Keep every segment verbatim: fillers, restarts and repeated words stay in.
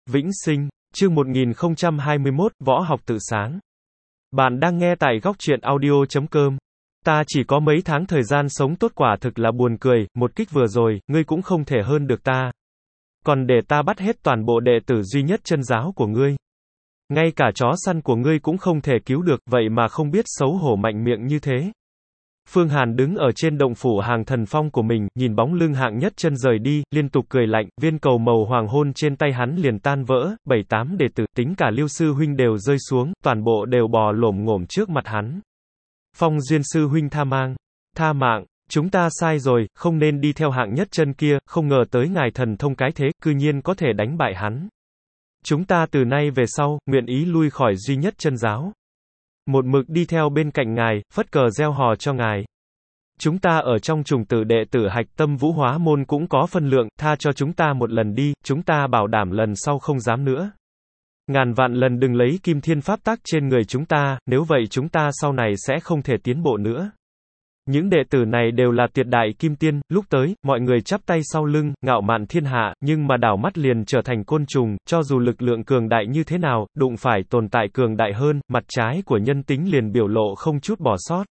Vĩnh sinh, chương một nghìn không trăm hai mươi mốt, võ học tự sáng. Bạn đang nghe tại góc truyện audio chấm com. Ta chỉ có mấy tháng thời gian sống tốt quả thực là buồn cười, một kích vừa rồi, ngươi cũng không thể hơn được ta. Còn để ta bắt hết toàn bộ đệ tử duy nhất chân giáo của ngươi. Ngay cả chó săn của ngươi cũng không thể cứu được, vậy mà không biết xấu hổ mạnh miệng như thế. Phương Hàn đứng ở trên động phủ hàng thần phong của mình, nhìn bóng lưng Hạng Nhất Chân rời đi, liên tục cười lạnh, viên cầu màu hoàng hôn trên tay hắn liền tan vỡ, bảy tám đệ tử, tính cả Lưu sư huynh đều rơi xuống, toàn bộ đều bò lổm ngổm trước mặt hắn. Phong Duyên sư huynh tha mang, tha mạng, chúng ta sai rồi, không nên đi theo Hạng Nhất Chân kia, không ngờ tới ngài thần thông cái thế, cư nhiên có thể đánh bại hắn. Chúng ta từ nay về sau, nguyện ý lui khỏi duy nhất chân giáo. Một mực đi theo bên cạnh ngài, phất cờ gieo hò cho ngài. Chúng ta ở trong trùng tử đệ tử hạch tâm vũ hóa môn cũng có phân lượng, tha cho chúng ta một lần đi, chúng ta bảo đảm lần sau không dám nữa. Ngàn vạn lần đừng lấy kim thiên pháp tắc trên người chúng ta, nếu vậy chúng ta sau này sẽ không thể tiến bộ nữa. Những đệ tử này đều là tuyệt đại kim tiên, lúc tới, mọi người chắp tay sau lưng, ngạo mạn thiên hạ, nhưng mà đảo mắt liền trở thành côn trùng, cho dù lực lượng cường đại như thế nào, đụng phải tồn tại cường đại hơn, mặt trái của nhân tính liền biểu lộ không chút bỏ sót.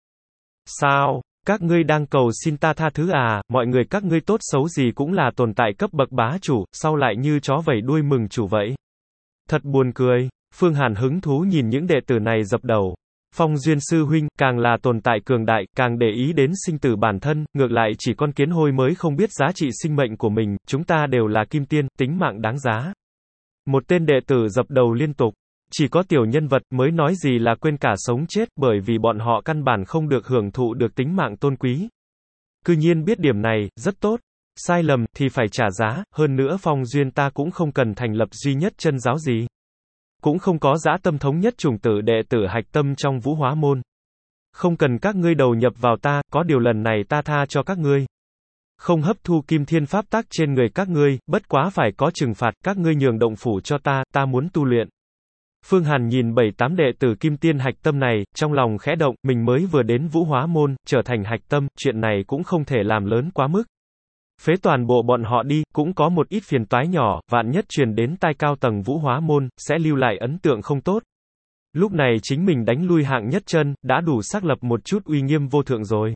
Sao? Các ngươi đang cầu xin ta tha thứ à, mọi người các ngươi tốt xấu gì cũng là tồn tại cấp bậc bá chủ, sao lại như chó vẩy đuôi mừng chủ vậy? Thật buồn cười. Phương Hàn hứng thú nhìn những đệ tử này dập đầu. Phong Duyên sư huynh, càng là tồn tại cường đại, càng để ý đến sinh tử bản thân, ngược lại chỉ con kiến hôi mới không biết giá trị sinh mệnh của mình, chúng ta đều là kim tiên, tính mạng đáng giá. Một tên đệ tử dập đầu liên tục. Chỉ có tiểu nhân vật mới nói gì là quên cả sống chết, bởi vì bọn họ căn bản không được hưởng thụ được tính mạng tôn quý. Cư nhiên biết điểm này, rất tốt. Sai lầm, thì phải trả giá, hơn nữa Phong Duyên ta cũng không cần thành lập duy nhất chân giáo gì. Cũng không có dã tâm thống nhất chủng tử đệ tử hạch tâm trong vũ hóa môn. Không cần các ngươi đầu nhập vào ta, có điều lần này ta tha cho các ngươi. Không hấp thu kim thiên pháp tắc trên người các ngươi, bất quá phải có trừng phạt, các ngươi nhường động phủ cho ta, ta muốn tu luyện. Phương Hàn nhìn bảy tám đệ tử kim tiên hạch tâm này, trong lòng khẽ động, mình mới vừa đến vũ hóa môn, trở thành hạch tâm, chuyện này cũng không thể làm lớn quá mức. Phế toàn bộ bọn họ đi, cũng có một ít phiền toái nhỏ, vạn nhất truyền đến tai cao tầng vũ hóa môn, sẽ lưu lại ấn tượng không tốt. Lúc này chính mình đánh lui Hạng Nhất Chân, đã đủ xác lập một chút uy nghiêm vô thượng rồi.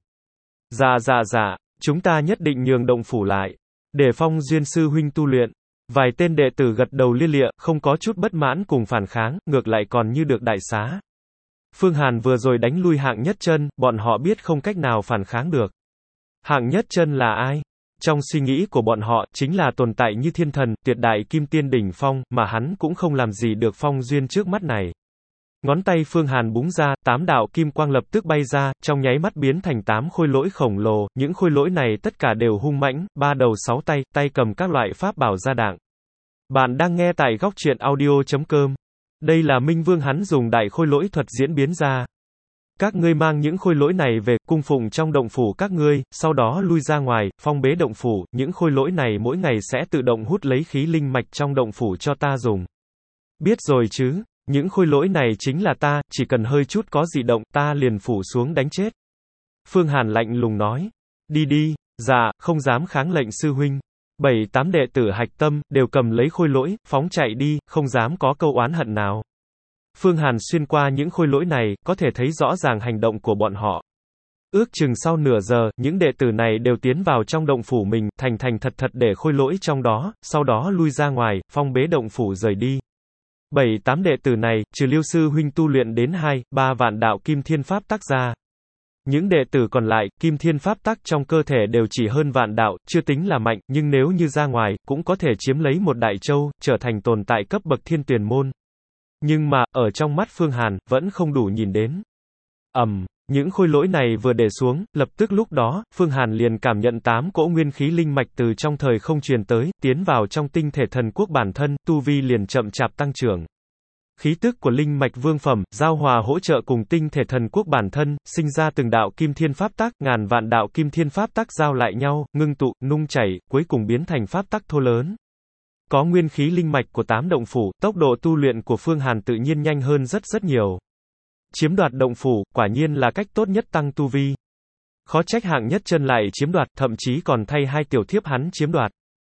Dạ dạ dạ, chúng ta nhất định nhường động phủ lại, để Phong Duyên sư huynh tu luyện. Vài tên đệ tử gật đầu lia lịa, không có chút bất mãn cùng phản kháng, ngược lại còn như được đại xá. Phương Hàn vừa rồi đánh lui Hạng Nhất Chân, bọn họ biết không cách nào phản kháng được. Hạng Nhất Chân là ai? Trong suy nghĩ của bọn họ, chính là tồn tại như thiên thần, tuyệt đại kim tiên đỉnh phong, mà hắn cũng không làm gì được Phong Duyên trước mắt này. Ngón tay Phương Hàn búng ra, tám đạo kim quang lập tức bay ra, trong nháy mắt biến thành tám khôi lỗi khổng lồ, những khôi lỗi này tất cả đều hung mãnh, ba đầu sáu tay, tay cầm các loại pháp bảo gia đạng. Bạn đang nghe tại góc truyện audio chấm com. Đây là Minh Vương hắn dùng đại khôi lỗi thuật diễn biến ra. Các ngươi mang những khôi lỗi này về, cung phụng trong động phủ các ngươi, sau đó lui ra ngoài, phong bế động phủ, những khôi lỗi này mỗi ngày sẽ tự động hút lấy khí linh mạch trong động phủ cho ta dùng. Biết rồi chứ, những khôi lỗi này chính là ta, chỉ cần hơi chút có dị động, ta liền phủ xuống đánh chết. Phương Hàn lạnh lùng nói, đi đi, dạ, không dám kháng lệnh sư huynh. Bảy tám đệ tử hạch tâm, đều cầm lấy khôi lỗi, phóng chạy đi, không dám có câu oán hận nào. Phương Hàn xuyên qua những khôi lỗi này, có thể thấy rõ ràng hành động của bọn họ. Ước chừng sau nửa giờ, những đệ tử này đều tiến vào trong động phủ mình, thành thành thật thật để khôi lỗi trong đó, sau đó lui ra ngoài, phong bế động phủ rời đi. Bảy tám đệ tử này, trừ Liêu sư huynh tu luyện đến hai, ba vạn đạo kim thiên pháp tắc ra. Những đệ tử còn lại, kim thiên pháp tắc trong cơ thể đều chỉ hơn vạn đạo, chưa tính là mạnh, nhưng nếu như ra ngoài, cũng có thể chiếm lấy một đại châu, trở thành tồn tại cấp bậc thiên tuyển môn. Nhưng mà, ở trong mắt Phương Hàn, vẫn không đủ nhìn đến. Ầm, um, những khôi lỗi này vừa để xuống, lập tức lúc đó, Phương Hàn liền cảm nhận tám cỗ nguyên khí linh mạch từ trong thời không truyền tới, tiến vào trong tinh thể thần quốc bản thân, tu vi liền chậm chạp tăng trưởng. Khí tức của linh mạch vương phẩm, giao hòa hỗ trợ cùng tinh thể thần quốc bản thân, sinh ra từng đạo kim thiên pháp tắc, ngàn vạn đạo kim thiên pháp tắc giao lại nhau, ngưng tụ, nung chảy, cuối cùng biến thành pháp tắc thô lớn. Có nguyên khí linh mạch của tám động phủ, tốc độ tu luyện của Phương Hàn tự nhiên nhanh hơn rất rất nhiều. Chiếm đoạt động phủ, quả nhiên là cách tốt nhất tăng tu vi. Khó trách Hạng Nhất Chân lại chiếm đoạt, thậm chí còn thay hai tiểu thiếp hắn chiếm đoạt.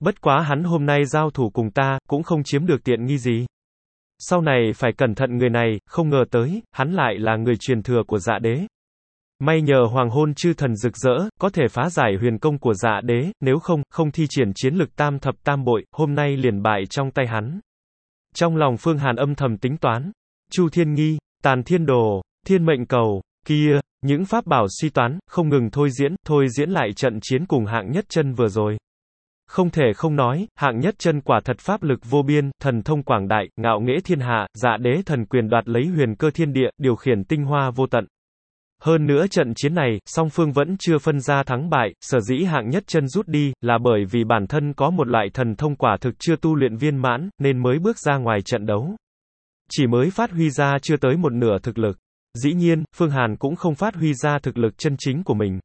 Bất quá hắn hôm nay giao thủ cùng ta, cũng không chiếm được tiện nghi gì. Sau này phải cẩn thận người này, không ngờ tới, hắn lại là người truyền thừa của Dạ đế. May nhờ hoàng hôn chư thần rực rỡ, có thể phá giải huyền công của Dạ đế, nếu không, không thi triển chiến lực tam thập tam bội, hôm nay liền bại trong tay hắn. Trong lòng Phương Hàn âm thầm tính toán, Chu Thiên Nghi, Tàn Thiên Đồ, Thiên Mệnh Cầu, kia, những pháp bảo suy toán, không ngừng thôi diễn, thôi diễn lại trận chiến cùng hạng nhất chân vừa rồi. Không thể không nói, hạng nhất chân quả thật pháp lực vô biên, thần thông quảng đại, ngạo nghễ thiên hạ, Dạ đế thần quyền đoạt lấy huyền cơ thiên địa, điều khiển tinh hoa vô tận. Hơn nữa trận chiến này, song phương vẫn chưa phân ra thắng bại, sở dĩ hạng nhất chân rút đi, là bởi vì bản thân có một loại thần thông quả thực chưa tu luyện viên mãn, nên mới bước ra ngoài trận đấu. Chỉ mới phát huy ra chưa tới một nửa thực lực. Dĩ nhiên, Phương Hàn cũng không phát huy ra thực lực chân chính của mình.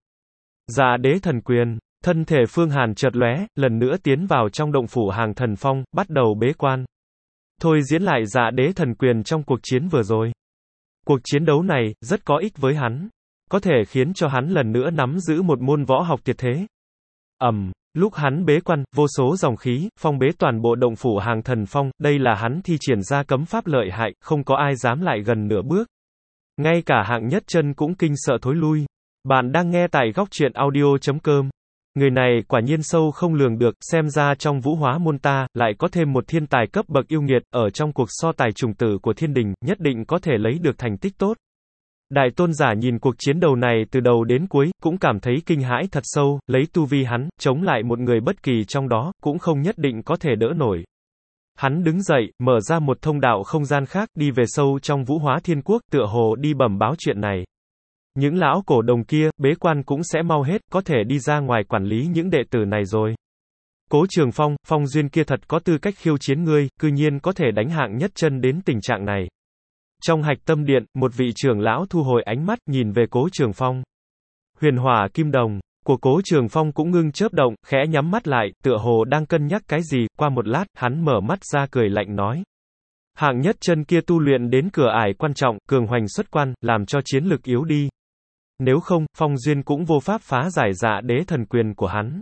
Dạ đế thần quyền, thân thể Phương Hàn chợt lóe, lần nữa tiến vào trong động phủ Hàng Thần Phong, bắt đầu bế quan. Thôi diễn lại dạ đế thần quyền trong cuộc chiến vừa rồi. Cuộc chiến đấu này, rất có ích với hắn. Có thể khiến cho hắn lần nữa nắm giữ một môn võ học tuyệt thế. Ầm, um, lúc hắn bế quan, vô số dòng khí, phong bế toàn bộ động phủ Hàng Thần Phong, đây là hắn thi triển ra cấm pháp lợi hại, không có ai dám lại gần nửa bước. Ngay cả hạng nhất chân cũng kinh sợ thối lui. Bạn đang nghe tại góc truyện audio chấm com. Người này quả nhiên sâu không lường được, xem ra trong vũ hóa môn ta, lại có thêm một thiên tài cấp bậc yêu nghiệt, ở trong cuộc so tài trùng tử của thiên đình, nhất định có thể lấy được thành tích tốt. Đại tôn giả nhìn cuộc chiến đầu này từ đầu đến cuối, cũng cảm thấy kinh hãi thật sâu, lấy tu vi hắn, chống lại một người bất kỳ trong đó, cũng không nhất định có thể đỡ nổi. Hắn đứng dậy, mở ra một thông đạo không gian khác, đi về sâu trong vũ hóa thiên quốc, tựa hồ đi bẩm báo chuyện này. Những lão cổ đồng kia, bế quan cũng sẽ mau hết, có thể đi ra ngoài quản lý những đệ tử này rồi. Cố Trường Phong, Phong Duyên kia thật có tư cách khiêu chiến ngươi, cư nhiên có thể đánh hạng nhất chân đến tình trạng này. Trong hạch tâm điện, một vị trưởng lão thu hồi ánh mắt, nhìn về Cố Trường Phong. Huyền hỏa kim đồng của Cố Trường Phong cũng ngưng chớp động, khẽ nhắm mắt lại, tựa hồ đang cân nhắc cái gì, qua một lát, hắn mở mắt ra cười lạnh nói. Hạng nhất chân kia tu luyện đến cửa ải quan trọng, cường hoành xuất quan, làm cho chiến lực yếu đi. Nếu không, Phong Duyên cũng vô pháp phá giải dạ đế thần quyền của hắn.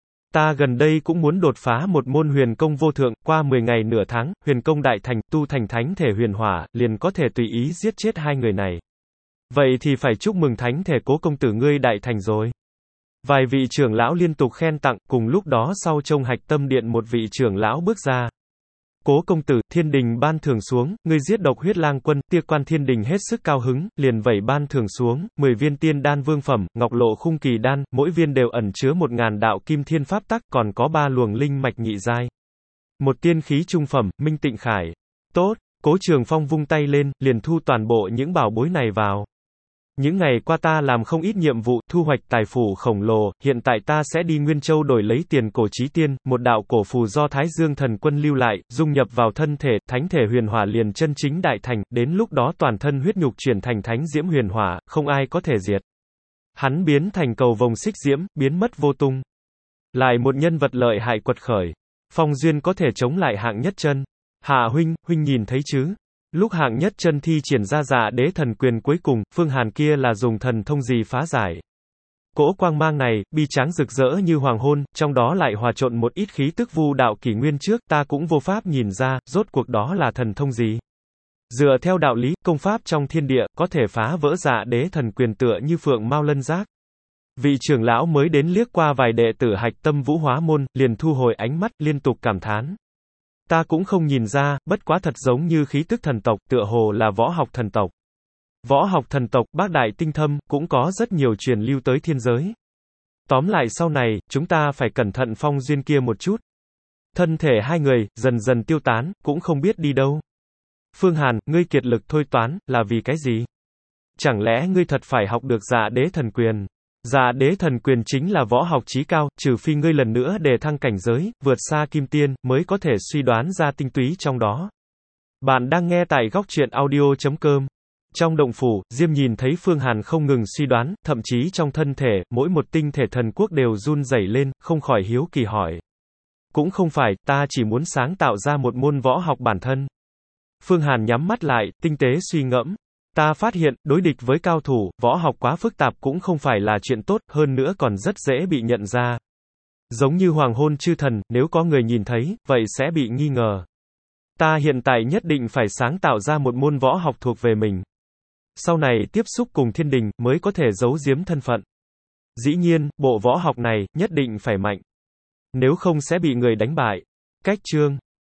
Ta gần đây cũng muốn đột phá một môn huyền công vô thượng, qua mười ngày nửa tháng, huyền công đại thành, tu thành thánh thể huyền hỏa, liền có thể tùy ý giết chết hai người này. Vậy thì phải chúc mừng thánh thể Cố công tử ngươi đại thành rồi. Vài vị trưởng lão liên tục khen tặng, cùng lúc đó sau trong hạch tâm điện một vị trưởng lão bước ra. Cố công tử, thiên đình ban thưởng xuống, ngươi giết độc huyết lang quân, tia quan thiên đình hết sức cao hứng, liền vẩy ban thưởng xuống, mười viên tiên đan vương phẩm, ngọc lộ khung kỳ đan, mỗi viên đều ẩn chứa một ngàn đạo kim thiên pháp tắc, còn có ba luồng linh mạch nhị giai. Một tiên khí trung phẩm, minh tịnh khải. Tốt, Cố Trường Phong vung tay lên, liền thu toàn bộ những bảo bối này vào. Những ngày qua ta làm không ít nhiệm vụ, thu hoạch tài phù khổng lồ, hiện tại ta sẽ đi Nguyên Châu đổi lấy tiền cổ chí tiên, một đạo cổ phù do Thái Dương thần quân lưu lại, dung nhập vào thân thể, thánh thể huyền hỏa liền chân chính đại thành, đến lúc đó toàn thân huyết nhục chuyển thành thánh diễm huyền hỏa, không ai có thể diệt. Hắn biến thành cầu vồng xích diễm, biến mất vô tung. Lại một nhân vật lợi hại quật khởi. Phong Duyên có thể chống lại hạng nhất chân. Hạ huynh, huynh nhìn thấy chứ? Lúc hạng nhất chân thi triển ra dạ đế thần quyền cuối cùng, Phương Hàn kia là dùng thần thông gì phá giải. Cỗ quang mang này, bi tráng rực rỡ như hoàng hôn, trong đó lại hòa trộn một ít khí tức vu đạo kỷ nguyên trước, ta cũng vô pháp nhìn ra, rốt cuộc đó là thần thông gì. Dựa theo đạo lý, công pháp trong thiên địa, có thể phá vỡ dạ đế thần quyền tựa như phượng mao lân giác. Vị trưởng lão mới đến liếc qua vài đệ tử hạch tâm vũ hóa môn, liền thu hồi ánh mắt, liên tục cảm thán. Ta cũng không nhìn ra, bất quá thật giống như khí tức thần tộc, tựa hồ là võ học thần tộc. Võ học thần tộc, bác đại tinh thâm, cũng có rất nhiều truyền lưu tới thiên giới. Tóm lại sau này, chúng ta phải cẩn thận Phong Duyên kia một chút. Thân thể hai người, dần dần tiêu tán, cũng không biết đi đâu. Phương Hàn, ngươi kiệt lực thôi toán, là vì cái gì? Chẳng lẽ ngươi thật phải học được dạ đế thần quyền? Dạ đế thần quyền chính là võ học chí cao, trừ phi ngươi lần nữa đề thăng cảnh giới, vượt xa kim tiên, mới có thể suy đoán ra tinh túy trong đó. Bạn đang nghe tại góc truyện audio chấm com. Trong động phủ, Diêm nhìn thấy Phương Hàn không ngừng suy đoán, thậm chí trong thân thể, mỗi một tinh thể thần quốc đều run rẩy lên, không khỏi hiếu kỳ hỏi. Cũng không phải, ta chỉ muốn sáng tạo ra một môn võ học bản thân. Phương Hàn nhắm mắt lại, tinh tế suy ngẫm. Ta phát hiện, đối địch với cao thủ, võ học quá phức tạp cũng không phải là chuyện tốt, hơn nữa còn rất dễ bị nhận ra. Giống như hoàng hôn chư thần, nếu có người nhìn thấy, vậy sẽ bị nghi ngờ. Ta hiện tại nhất định phải sáng tạo ra một môn võ học thuộc về mình. Sau này tiếp xúc cùng thiên đình, mới có thể giấu giếm thân phận. Dĩ nhiên, bộ võ học này, nhất định phải mạnh. Nếu không sẽ bị người đánh bại. Cách chương